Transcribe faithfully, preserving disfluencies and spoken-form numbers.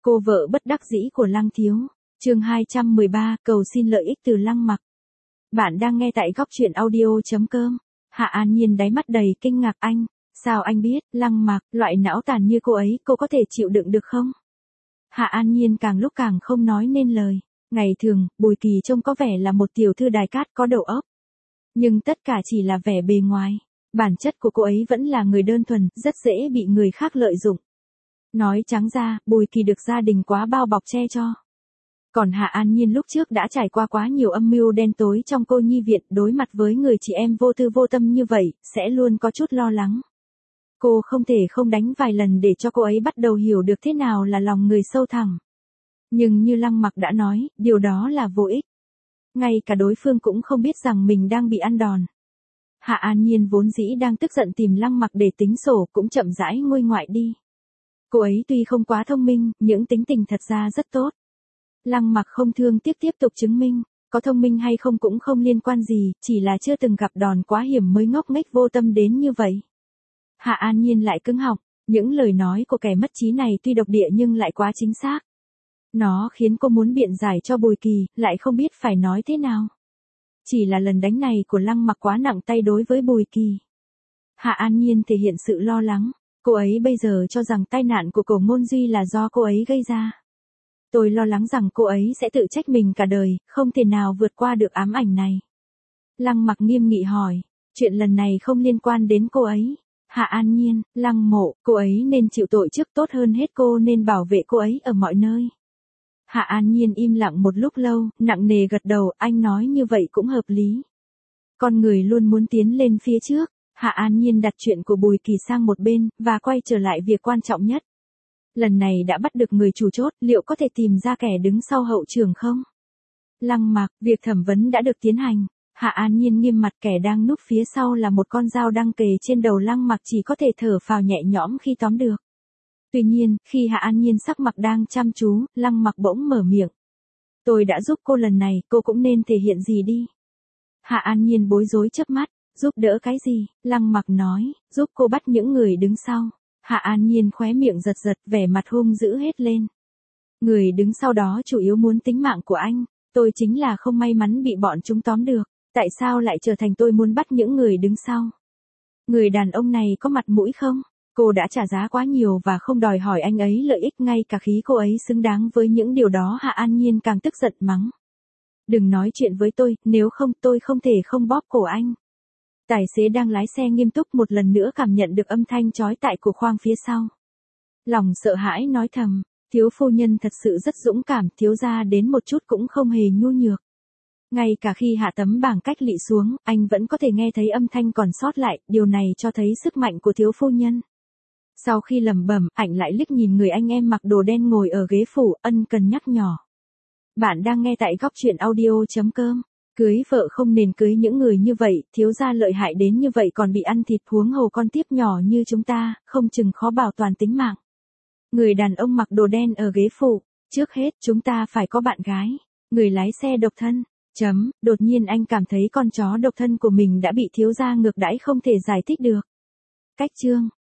Cô vợ bất đắc dĩ của Lăng Thiếu. Chương hai trăm mười ba, cầu xin lợi ích từ Lăng Mặc. Bạn đang nghe tại góc truyện audio chấm com. Hạ An Nhiên đáy mắt đầy kinh ngạc. Anh, sao anh biết? Lăng Mặc, loại não tàn như cô ấy, cô có thể chịu đựng được không? Hạ An Nhiên càng lúc càng không nói nên lời. Ngày thường, Bùi Kỳ trông có vẻ là một tiểu thư đài cát có đầu óc. Nhưng tất cả chỉ là vẻ bề ngoài. Bản chất của cô ấy vẫn là người đơn thuần, rất dễ bị người khác lợi dụng. Nói trắng ra, Bùi Kỳ được gia đình quá bao bọc che cho. Còn Hạ An Nhiên lúc trước đã trải qua quá nhiều âm mưu đen tối trong cô nhi viện, đối mặt với người chị em vô tư vô tâm như vậy, sẽ luôn có chút lo lắng. Cô không thể không đánh vài lần để cho cô ấy bắt đầu hiểu được thế nào là lòng người sâu thẳm. Nhưng như Lăng Mặc đã nói, điều đó là vô ích. Ngay cả đối phương cũng không biết rằng mình đang bị ăn đòn. Hạ An Nhiên vốn dĩ đang tức giận tìm Lăng Mặc để tính sổ cũng chậm rãi nguôi ngoại đi. Cô ấy tuy không quá thông minh, những tính tình thật ra rất tốt. Lăng Mặc không thương tiếc tiếp tục chứng minh, có thông minh hay không cũng không liên quan gì, chỉ là chưa từng gặp đòn quá hiểm mới ngốc nghếch vô tâm đến như vậy. Hạ An Nhiên lại cứng họng, những lời nói của kẻ mất trí này tuy độc địa nhưng lại quá chính xác. Nó khiến cô muốn biện giải cho Bùi Kỳ, lại không biết phải nói thế nào. Chỉ là lần đánh này của Lăng Mặc quá nặng tay đối với Bùi Kỳ. Hạ An Nhiên thể hiện sự lo lắng, cô ấy bây giờ cho rằng tai nạn của Cổ Ngôn Duy là do cô ấy gây ra. Tôi lo lắng rằng cô ấy sẽ tự trách mình cả đời, không thể nào vượt qua được ám ảnh này. Lăng Mặc nghiêm nghị hỏi, chuyện lần này không liên quan đến cô ấy. Hạ An Nhiên, Lăng Mộ, cô ấy nên chịu tội trước, tốt hơn hết cô nên bảo vệ cô ấy ở mọi nơi. Hạ An Nhiên im lặng một lúc lâu, nặng nề gật đầu, anh nói như vậy cũng hợp lý. Con người luôn muốn tiến lên phía trước. Hạ An Nhiên đặt chuyện của Bùi Kỳ sang một bên, và quay trở lại việc quan trọng nhất. Lần này đã bắt được người chủ chốt, liệu có thể tìm ra kẻ đứng sau hậu trường không? Lăng Mặc, việc thẩm vấn đã được tiến hành. Hạ An Nhiên nghiêm mặt, kẻ đang núp phía sau là một con dao đang kề trên đầu Lăng Mặc, chỉ có thể thở phào nhẹ nhõm khi tóm được. Tuy nhiên, khi Hạ An Nhiên sắc mặt đang chăm chú, Lăng Mặc bỗng mở miệng. Tôi đã giúp cô lần này, cô cũng nên thể hiện gì đi. Hạ An Nhiên bối rối chớp mắt, giúp đỡ cái gì? Lăng Mặc nói, giúp cô bắt những người đứng sau. Hạ An Nhiên khóe miệng giật giật, vẻ mặt hung dữ hết lên. Người đứng sau đó chủ yếu muốn tính mạng của anh, tôi chính là không may mắn bị bọn chúng tóm được, tại sao lại trở thành tôi muốn bắt những người đứng sau? Người đàn ông này có mặt mũi không? Cô đã trả giá quá nhiều và không đòi hỏi anh ấy lợi ích, ngay cả khí cô ấy xứng đáng với những điều đó. Hạ An Nhiên càng tức giận mắng. Đừng nói chuyện với tôi, nếu không tôi không thể không bóp cổ anh. Tài xế đang lái xe nghiêm túc một lần nữa cảm nhận được âm thanh chói tai của khoang phía sau. Lòng sợ hãi nói thầm, thiếu phu nhân thật sự rất dũng cảm, thiếu gia đến một chút cũng không hề nhu nhược. Ngay cả khi hạ tấm bảng cách lị xuống, anh vẫn có thể nghe thấy âm thanh còn sót lại, điều này cho thấy sức mạnh của thiếu phu nhân. Sau khi lẩm bẩm, Ảnh lại liếc nhìn người anh em mặc đồ đen ngồi ở ghế phủ, ân cần nhắc nhỏ. Bạn đang nghe tại góc truyện audio chấm com. Cưới vợ không nên cưới những người như vậy, thiếu gia lợi hại đến như vậy còn bị ăn thịt, huống hồ con tiếp nhỏ như chúng ta, không chừng khó bảo toàn tính mạng. Người đàn ông mặc đồ đen ở ghế phụ, trước hết chúng ta phải có bạn gái. Người lái xe độc thân. Chấm, đột nhiên anh cảm thấy con chó độc thân của mình đã bị thiếu gia ngược đãi không thể giải thích được. Cách chương.